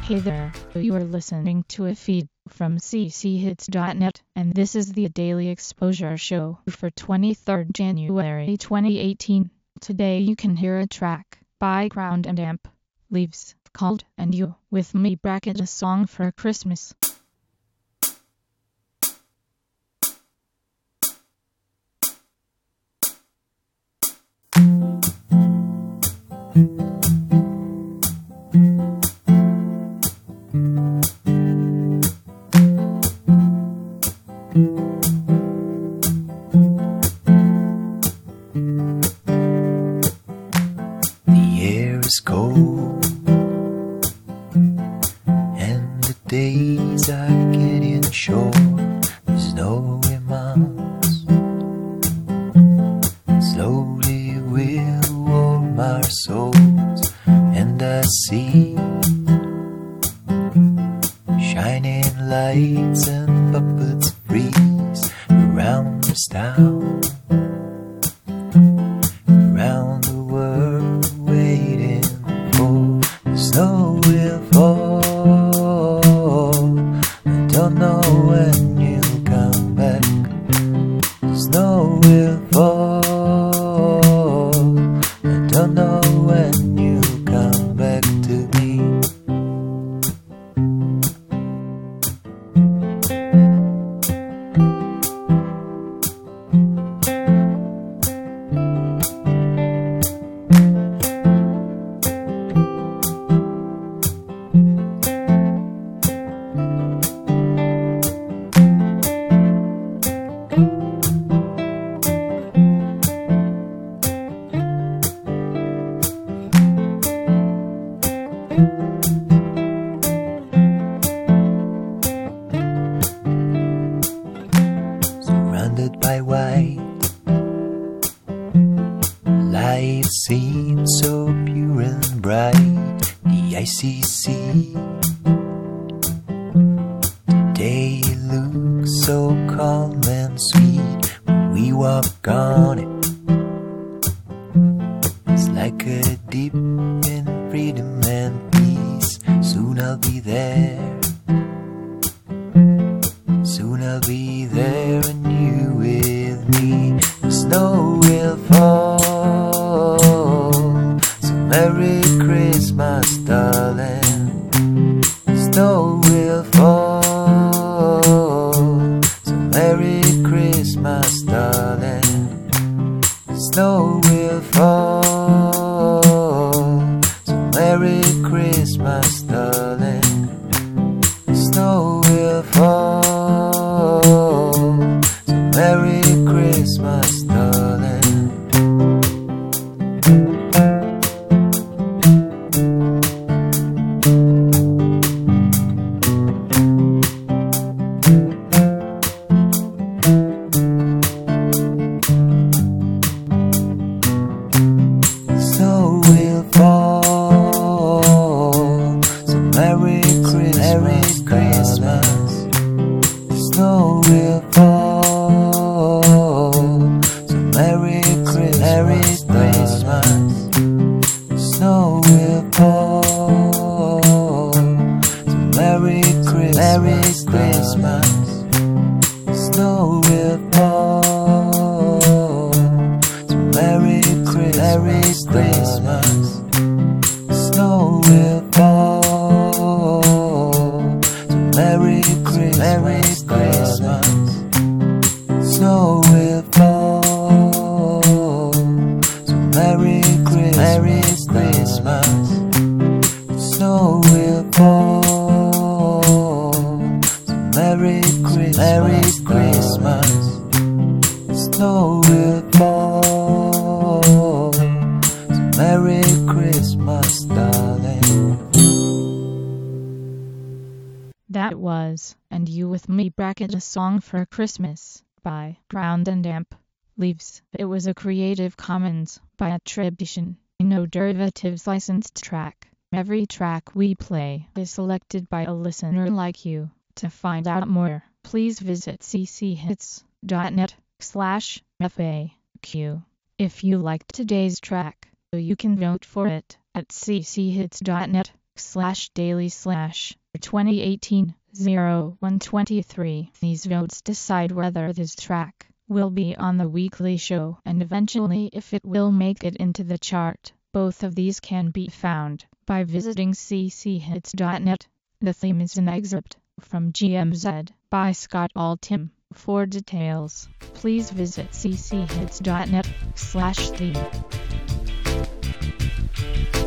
Hey there, you are listening to a feed from cchits.net, and this is the Daily Exposure Show for 23rd January 2018. Today you can hear a track by Ground and Amp, Leaves, called And You, with me bracket a song for Christmas. It's cold and the days are getting short. There's no months. Slowly we'll warm our souls, and I see shining lights and puppets freeze around this town, around the world, waiting for the snow will fall. I don't know when you'll come back. The snow will fall. I don't know when you'll come back to me. Surrounded by white, life seems so pure and bright. The icy sea, today looks so calm and sweet. When we walk on it, it's like a dip in freedom and peace. Soon I'll be there. Soon I'll be there and you with me. The snow will fall. So Merry Christmas, darling. The snow will fall. So Merry Christmas, darling. The snow will fall. So Merry Christmas, darling. The snow will fall. Merry Christmas, darling. Snow will fall. So Merry Christmas. Snow will fall. Merry Christmas. Snow will fall. So Merry Christmas. Snow will fall. So Merry Christmas. Snow will fall. So Merry Christmas. Snow will fall. Merry Christmas. Snow will fall. Merry Christmas. Snow will fall. Merry Christmas, darling. That was And You with Me bracket a song for Christmas by Ground and Amp, Leaves. It was a Creative Commons by attribution, no derivatives licensed track. Every track we play is selected by a listener like you. To find out more, please visit cchits.net/FAQ. If you liked today's track, you can vote for it at cchits.net daily/2018-0123. These votes decide whether this track will be on the weekly show and eventually if it will make it into the chart. Both of these can be found by visiting cchits.net. The theme is an excerpt from GMZ by Scott Altham. For details, please visit cchits.net/theme.